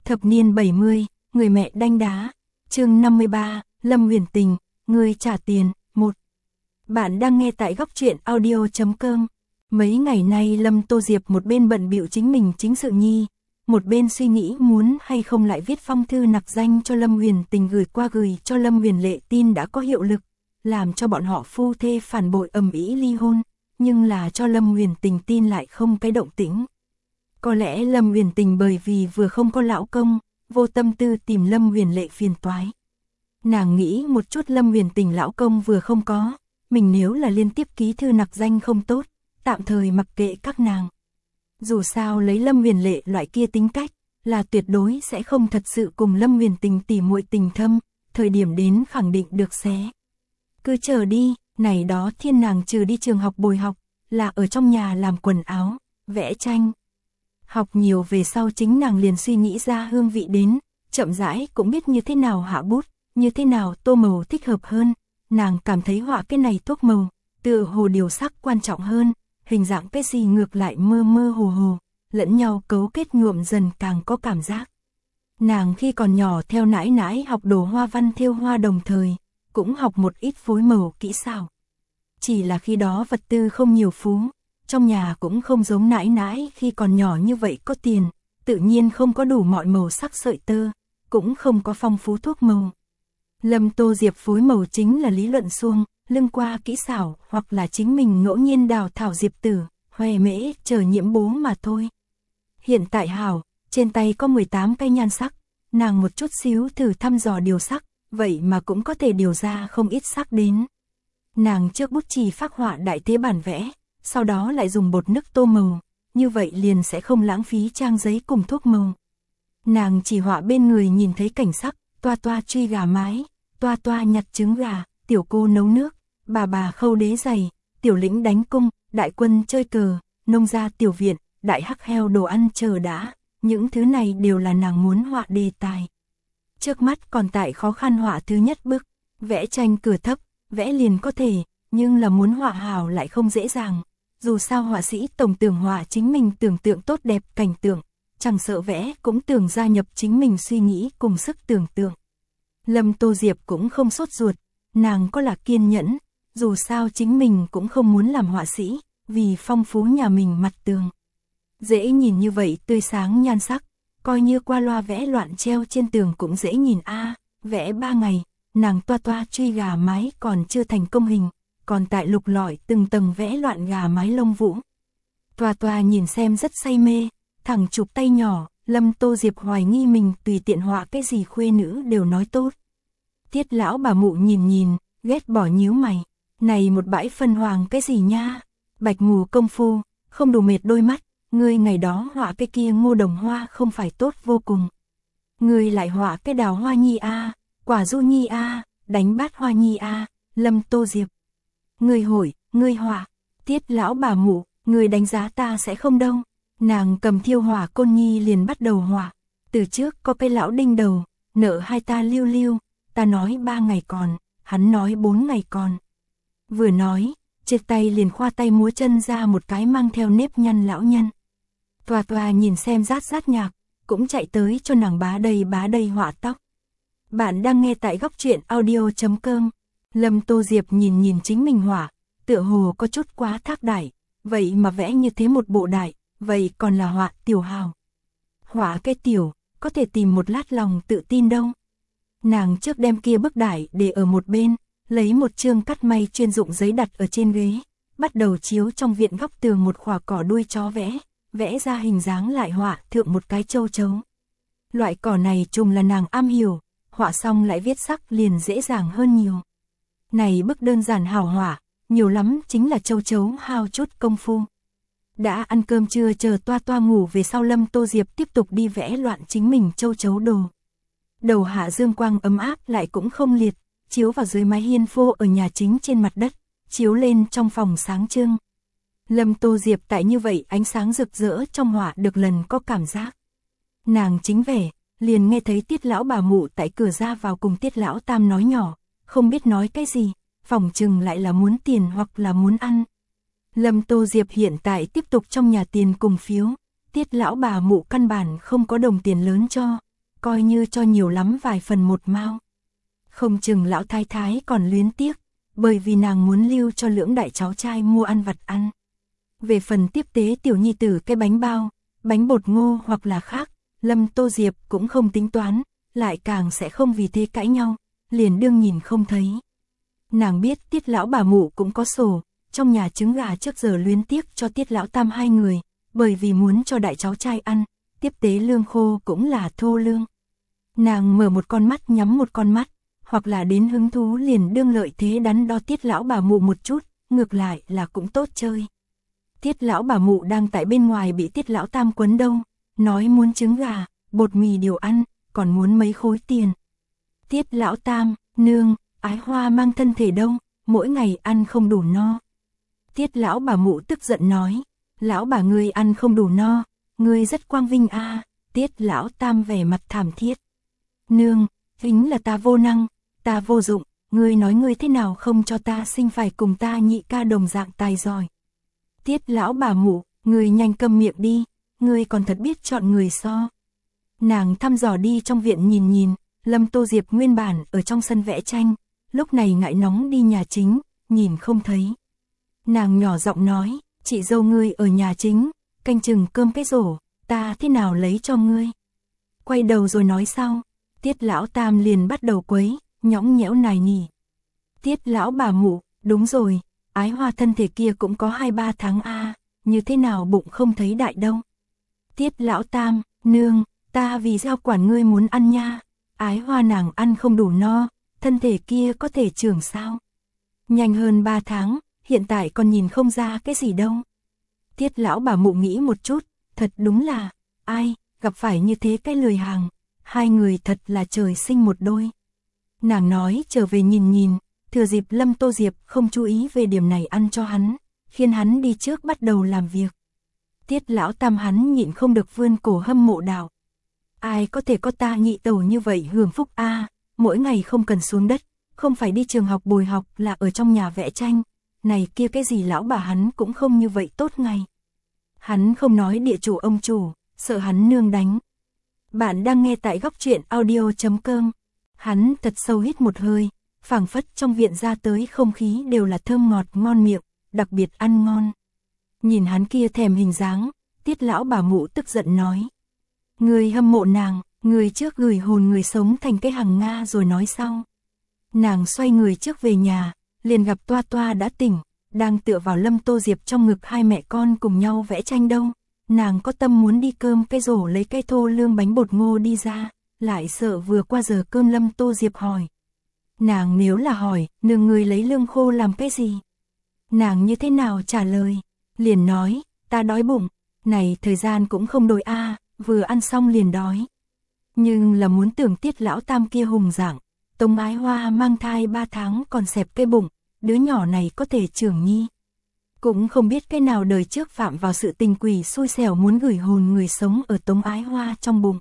Thập niên 70, người mẹ đanh đá. Chương 53, Lâm Huyền Tình, người trả tiền. 1. Bạn đang nghe tại góc truyện audio.com. Mấy ngày nay Lâm Tô Diệp một bên bận bịu chính mình chính sự nhi, một bên suy nghĩ muốn hay không lại viết phong thư nặc danh cho Lâm Huyền Tình gửi cho Lâm Huyền Lệ tin đã có hiệu lực, làm cho bọn họ phu thê phản bội ầm ĩ ly hôn, nhưng là cho Lâm Huyền Tình tin lại không cái động tĩnh. Có lẽ Lâm Huyền Tình bởi vì vừa không có lão công, vô tâm tư tìm Lâm Huyền Lệ phiền toái. Nàng nghĩ một chút Lâm Huyền Tình lão công vừa không có, mình nếu là liên tiếp ký thư nặc danh không tốt, tạm thời mặc kệ các nàng. Dù sao lấy Lâm Huyền Lệ loại kia tính cách, là tuyệt đối sẽ không thật sự cùng Lâm Huyền Tình tỉ muội tình thâm, thời điểm đến khẳng định được xé. Cứ chờ đi, này đó thiên nàng trừ đi trường học bồi học, là ở trong nhà làm quần áo, vẽ tranh. Học nhiều về sau chính nàng liền suy nghĩ ra hương vị đến, chậm rãi cũng biết như thế nào hạ bút, như thế nào tô màu thích hợp hơn. Nàng cảm thấy họa cái này thuốc màu, tựa hồ điều sắc quan trọng hơn, hình dạng cái gì ngược lại mơ mơ hồ hồ, lẫn nhau cấu kết nhuộm dần càng có cảm giác. Nàng khi còn nhỏ theo nãi nãi học đồ hoa văn thêu hoa đồng thời, cũng học một ít phối màu kỹ xảo. Chỉ là khi đó vật tư không nhiều phú, trong nhà cũng không giống nãi nãi khi còn nhỏ như vậy có tiền, tự nhiên không có đủ mọi màu sắc sợi tơ, cũng không có phong phú thuốc màu. Lâm Tô Diệp phối màu chính là lý luận suông, lưng qua kỹ xảo hoặc là chính mình ngẫu nhiên đào thảo diệp tử, hoè mễ chờ nhiễm bố mà thôi. Hiện tại hảo, trên tay có 18 cây nhan sắc, nàng một chút xíu thử thăm dò điều sắc, vậy mà cũng có thể điều ra không ít sắc đến. Nàng trước bút chì phác họa đại thế bản vẽ, sau đó lại dùng bột nước tô màu, như vậy liền sẽ không lãng phí trang giấy cùng thuốc màu. Nàng chỉ họa bên người nhìn thấy cảnh sắc, toa toa truy gà mái, toa toa nhặt trứng gà, tiểu cô nấu nước, bà khâu đế giày, tiểu lĩnh đánh cung, đại quân chơi cờ, nông gia tiểu viện, đại hắc heo đồ ăn chờ đã, những thứ này đều là nàng muốn họa đề tài. Trước mắt còn tại khó khăn họa thứ nhất bước, vẽ tranh cửa thấp, vẽ liền có thể, nhưng là muốn họa hảo lại không dễ dàng. Dù sao họa sĩ tổng tưởng họa chính mình tưởng tượng tốt đẹp cảnh tượng, chẳng sợ vẽ cũng tưởng gia nhập chính mình suy nghĩ cùng sức tưởng tượng. Lâm Tô Diệp cũng không sốt ruột, nàng có là kiên nhẫn, dù sao chính mình cũng không muốn làm họa sĩ, vì phong phú nhà mình mặt tường. Dễ nhìn như vậy tươi sáng nhan sắc, coi như qua loa vẽ loạn treo trên tường cũng dễ nhìn vẽ 3 ngày, nàng toa toa truy gà mái còn chưa thành công hình, còn tại lục lọi từng tầng vẽ loạn gà mái lông vũ. Toa toa nhìn xem rất say mê, thẳng chụp tay nhỏ, Lâm Tô Diệp hoài nghi mình tùy tiện họa cái gì khuê nữ đều nói tốt. Tiết lão bà mụ nhìn, ghét bỏ nhíu mày, này một bãi phân hoàng cái gì nha, bạch mù công phu, không đủ mệt đôi mắt, ngươi ngày đó họa cái kia ngô đồng hoa không phải tốt vô cùng. Ngươi lại họa cái đào hoa nhi quả du nhi đánh bát hoa nhi Lâm Tô Diệp. Ngươi họa, Tiết lão bà mụ, ngươi đánh giá ta sẽ không đâu. Nàng cầm thiêu hỏa côn nhi liền bắt đầu họa, từ trước có cái lão đinh đầu, nợ hai ta lưu, ta nói 3 ngày còn, hắn nói 4 ngày còn. Vừa nói, trên tay liền khoa tay múa chân ra một cái mang theo nếp nhăn lão nhân. Toa toa nhìn xem rát nhạc, cũng chạy tới cho nàng bá đầy họa tóc. Bạn đang nghe tại góc truyện audio.com. Lâm Tô Diệp nhìn chính mình họa, tựa hồ có chút quá thác đại, vậy mà vẽ như thế một bộ đại, vậy còn là họa tiểu hào. Họa cái tiểu, có thể tìm một lát lòng tự tin đâu. Nàng trước đem kia bức đại để ở một bên, lấy một chương cắt may chuyên dụng giấy đặt ở trên ghế, bắt đầu chiếu trong viện góc tường một khỏa cỏ đuôi chó vẽ ra hình dáng lại họa thượng một cái châu chấu. Loại cỏ này trùng là nàng am hiểu, họa xong lại viết sắc liền dễ dàng hơn nhiều. Này bức đơn giản hảo họa, nhiều lắm chính là châu chấu hao chút công phu. Đã ăn cơm trưa chờ toa toa ngủ về sau Lâm Tô Diệp tiếp tục đi vẽ loạn chính mình châu chấu đồ. Đầu hạ dương quang ấm áp lại cũng không liệt, chiếu vào dưới mái hiên phô ở nhà chính trên mặt đất, chiếu lên trong phòng sáng trưng. Lâm Tô Diệp tại như vậy ánh sáng rực rỡ trong họa được lần có cảm giác. Nàng chính vẻ, liền nghe thấy Tiết lão bà mụ tại cửa ra vào cùng Tiết lão tam nói nhỏ, không biết nói cái gì, phỏng chừng lại là muốn tiền hoặc là muốn ăn. Lâm Tô Diệp hiện tại tiếp tục trong nhà tiền cùng phiếu, Tiết lão bà mụ căn bản không có đồng tiền lớn cho, coi như cho nhiều lắm vài phần một mao. Không chừng lão thái thái còn luyến tiếc, bởi vì nàng muốn lưu cho lưỡng đại cháu trai mua ăn vặt ăn. Về phần tiếp tế tiểu nhi tử cái bánh bao, bánh bột ngô hoặc là khác, Lâm Tô Diệp cũng không tính toán, lại càng sẽ không vì thế cãi nhau, liền đương nhìn không thấy. Nàng biết Tiết lão bà mụ cũng có sổ, trong nhà trứng gà trước giờ luyến tiếc cho Tiết lão tam hai người, bởi vì muốn cho đại cháu trai ăn, tiếp tế lương khô cũng là thô lương. Nàng mở một con mắt nhắm một con mắt, hoặc là đến hứng thú liền đương lợi thế đắn đo Tiết lão bà mụ một chút, ngược lại là cũng tốt chơi. Tiết lão bà mụ đang tại bên ngoài bị Tiết lão tam quấn đâu, nói muốn trứng gà, bột mì điều ăn, còn muốn mấy khối tiền. Tiết lão tam, nương, Ái Hoa mang thân thể đâu, mỗi ngày ăn không đủ no. Tiết lão bà mụ tức giận nói, lão bà ngươi ăn không đủ no, ngươi rất quang vinh a. Tiết lão tam vẻ mặt thảm thiết. Nương, chính là ta vô năng, ta vô dụng, ngươi nói ngươi thế nào không cho ta sinh phải cùng ta nhị ca đồng dạng tài giỏi. Tiết lão bà mụ, ngươi nhanh câm miệng đi, ngươi còn thật biết chọn người so. Nàng thăm dò đi trong viện nhìn nhìn, Lâm Tô Diệp nguyên bản ở trong sân vẽ tranh, lúc này ngại nóng đi nhà chính, nhìn không thấy. Nàng nhỏ giọng nói, chị dâu ngươi ở nhà chính, canh chừng cơm cái rổ, ta thế nào lấy cho ngươi. Quay đầu rồi nói sau, Tiết lão tam liền bắt đầu quấy, nhõng nhẽo nài nỉ. Tiết lão bà mụ, đúng rồi, Ái Hoa thân thể kia cũng có 2-3 tháng a, như thế nào bụng không thấy đại đâu. Tiết lão tam, nương, ta vì sao quản ngươi muốn ăn nha, Ái Hoa nàng ăn không đủ no, thân thể kia có thể trưởng sao. Nhanh hơn 3 tháng, hiện tại còn nhìn không ra cái gì đâu. Tiết lão bà mụ nghĩ một chút, thật đúng là, ai, gặp phải như thế cái lười hàng, hai người thật là trời sinh một đôi. Nàng nói trở về nhìn nhìn, thừa dịp Lâm Tô Diệp không chú ý về điểm này ăn cho hắn, khiến hắn đi trước bắt đầu làm việc. Tiết lão tam hắn nhịn không được vươn cổ hâm mộ đạo. Ai có thể có ta nhị tẩu như vậy hưởng phúc a, mỗi ngày không cần xuống đất, không phải đi trường học bồi học là ở trong nhà vẽ tranh, này kia cái gì lão bà hắn cũng không như vậy tốt ngày. Hắn không nói địa chủ ông chủ, sợ hắn nương đánh. Bạn đang nghe tại góc truyện audio.com. Hắn thật sâu hít một hơi, phảng phất trong viện ra tới không khí đều là thơm ngọt ngon miệng, đặc biệt ăn ngon. Nhìn hắn kia thèm hình dáng, Tiết lão bà mụ tức giận nói. Người hâm mộ nàng, người trước gửi hồn người sống thành cái hàng Nga rồi nói sau. Nàng xoay người trước về nhà, liền gặp Toa Toa đã tỉnh, đang tựa vào Lâm Tô Diệp trong ngực hai mẹ con cùng nhau vẽ tranh đâu. Nàng có tâm muốn đi cơm cái rổ lấy cái thô lương bánh bột ngô đi ra, lại sợ vừa qua giờ cơm Lâm Tô Diệp hỏi. Nàng nếu là hỏi, nương người lấy lương khô làm cái gì? Nàng như thế nào trả lời? Liền nói, ta đói bụng, này thời gian cũng không đổi a, vừa ăn xong liền đói. Nhưng là muốn tưởng Tiết lão tam kia hùng dạng, Tống Ái Hoa mang thai 3 tháng còn xẹp cái bụng, đứa nhỏ này có thể trưởng nhi. Cũng không biết cái nào đời trước phạm vào sự tình quỷ xui xẻo muốn gửi hồn người sống ở Tống Ái Hoa trong bụng.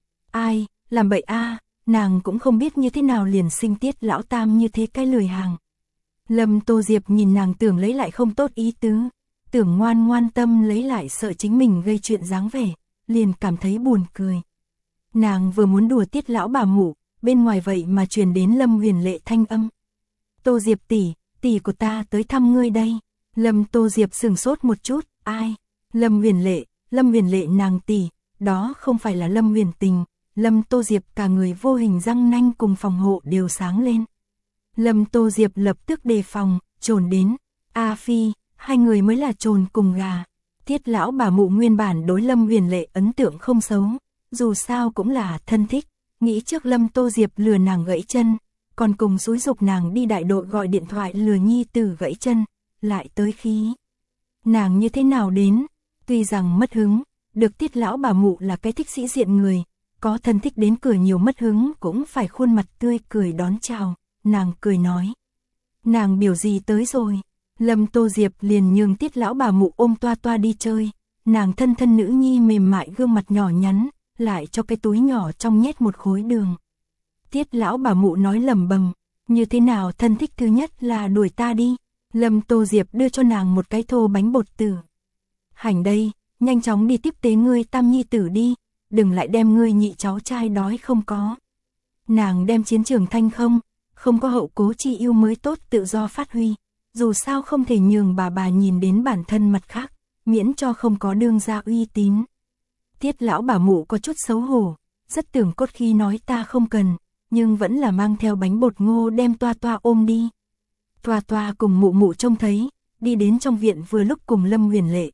Ai, làm bậy a, nàng cũng không biết như thế nào liền sinh Tiết lão tam như thế cái lười hàng. Lâm Tô Diệp nhìn nàng tưởng lấy lại không tốt ý tứ, tưởng ngoan ngoan tâm lấy lại sợ chính mình gây chuyện dáng vẻ, liền cảm thấy buồn cười. Nàng vừa muốn đùa Tiết lão bà mụ, bên ngoài vậy mà truyền đến Lâm Huyền Lệ thanh âm. Tô Diệp tỷ, tỷ của ta tới thăm ngươi đây. Lâm Tô Diệp sửng sốt một chút, ai? Lâm Huyền Lệ nàng tỷ, đó không phải là Lâm Huyền Tình. Lâm Tô Diệp cả người vô hình răng nanh cùng phòng hộ đều sáng lên. Lâm Tô Diệp lập tức đề phòng, trồn đến. A Phi, hai người mới là trồn cùng gà. Tiết lão bà mụ nguyên bản đối Lâm Huyền Lệ ấn tượng không xấu, dù sao cũng là thân thích. Nghĩ trước Lâm Tô Diệp lừa nàng gãy chân, còn cùng xúi dục nàng đi đại đội gọi điện thoại lừa nhi tử gãy chân, lại tới khí. Nàng như thế nào đến, tuy rằng mất hứng, được Tiết lão bà mụ là cái thích sĩ diện người, có thân thích đến cửa nhiều mất hứng cũng phải khuôn mặt tươi cười đón chào, nàng cười nói. Nàng biểu gì tới rồi, Lâm Tô Diệp liền nhường Tiết lão bà mụ ôm Toa Toa đi chơi, nàng thân thân nữ nhi mềm mại gương mặt nhỏ nhắn, lại cho cái túi nhỏ trong nhét một khối đường. Tiết lão bà mụ nói lẩm bẩm, như thế nào thân thích thứ nhất là đuổi ta đi. Lâm Tô Diệp đưa cho nàng một cái thô bánh bột tử. Hành đây, nhanh chóng đi tiếp tế ngươi tam nhi tử đi, đừng lại đem ngươi nhị cháu trai đói không có. Nàng đem chiến trường thanh không có hậu cố chi yêu mới tốt tự do phát huy, dù sao không thể nhường bà nhìn đến bản thân mặt khác, miễn cho không có đương gia uy tín. Tiết lão bà mụ có chút xấu hổ, rất tưởng cốt khi nói ta không cần, nhưng vẫn là mang theo bánh bột ngô đem Toa Toa ôm đi. Toa Toa cùng mụ mụ trông thấy, đi đến trong viện vừa lúc cùng Lâm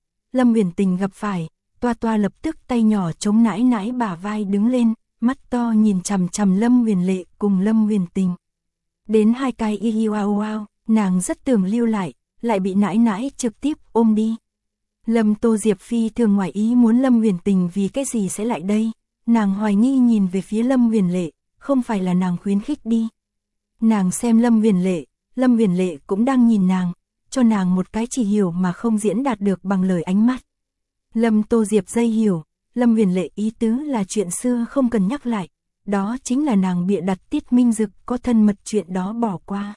Huyền Tình gặp phải, Toa Toa lập tức tay nhỏ chống nãi nãi bả vai đứng lên, mắt to nhìn chằm chằm Lâm Huyền Lệ cùng Lâm Huyền Tình. Đến hai cái wow, nàng rất tưởng lưu lại bị nãi nãi trực tiếp ôm đi. Lâm Tô Diệp phi thường ngoài ý muốn Lâm Huyền Tình vì cái gì sẽ lại đây, nàng hoài nghi nhìn về phía Lâm Huyền Lệ, không phải là nàng khuyến khích đi. Nàng xem Lâm Huyền Lệ cũng đang nhìn nàng, cho nàng một cái chỉ hiểu mà không diễn đạt được bằng lời ánh mắt. Lâm Tô Diệp dây hiểu, Lâm Huyền Lệ ý tứ là chuyện xưa không cần nhắc lại, đó chính là nàng bịa đặt Tiết Minh Dực có thân mật chuyện đó bỏ qua.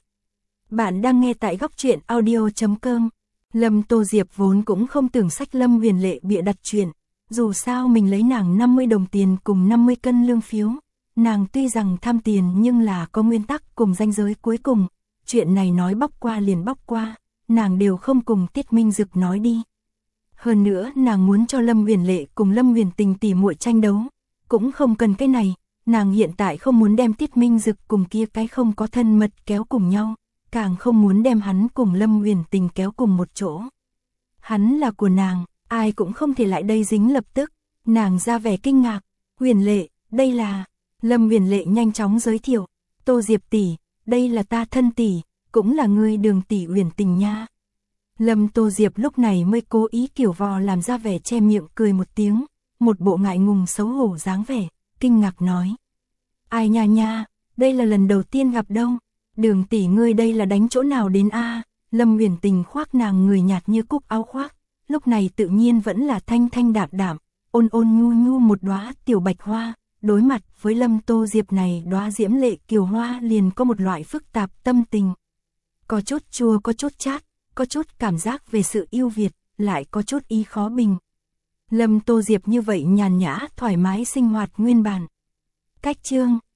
Bạn đang nghe tại góc truyện audio.com. Lâm Tô Diệp vốn cũng không tưởng sách Lâm Huyền Lệ bịa đặt chuyện, dù sao mình lấy nàng 50 đồng tiền cùng 50 cân lương phiếu, nàng tuy rằng tham tiền nhưng là có nguyên tắc cùng ranh giới cuối cùng, chuyện này nói bóc qua liền bóc qua, nàng đều không cùng Tiết Minh Dực nói đi. Hơn nữa nàng muốn cho Lâm Huyền Lệ cùng Lâm Huyền Tình tỉ muội tranh đấu, cũng không cần cái này, nàng hiện tại không muốn đem Tiết Minh Dực cùng kia cái không có thân mật kéo cùng nhau, càng không muốn đem hắn cùng Lâm Huyền Tình kéo cùng một chỗ. Hắn là của nàng, ai cũng không thể lại đây dính lập tức, nàng ra vẻ kinh ngạc, Huyền Lệ, đây là... Lâm Huyền Lệ nhanh chóng giới thiệu, Tô Diệp tỷ, đây là ta thân tỷ, cũng là ngươi Đường tỷ Huyền Tình nha. Lâm Tô Diệp lúc này mới cố ý kiểu vò làm ra vẻ che miệng cười một tiếng, một bộ ngại ngùng xấu hổ dáng vẻ, kinh ngạc nói. Ai nha, đây là lần đầu tiên gặp đâu, Đường tỷ ngươi đây là đánh chỗ nào đến a? Lâm Huyền Tình khoác nàng người nhạt như cúc áo khoác, lúc này tự nhiên vẫn là thanh đạm, ôn nhu một đóa tiểu bạch hoa, đối mặt với Lâm Tô Diệp này đóa diễm lệ kiều hoa liền có một loại phức tạp tâm tình. Có chút chua, có chút chát, có chút cảm giác về sự yêu Việt, lại có chút ý khó bình. Lâm Tô Diệp như vậy nhàn nhã, thoải mái sinh hoạt nguyên bản. Cách chương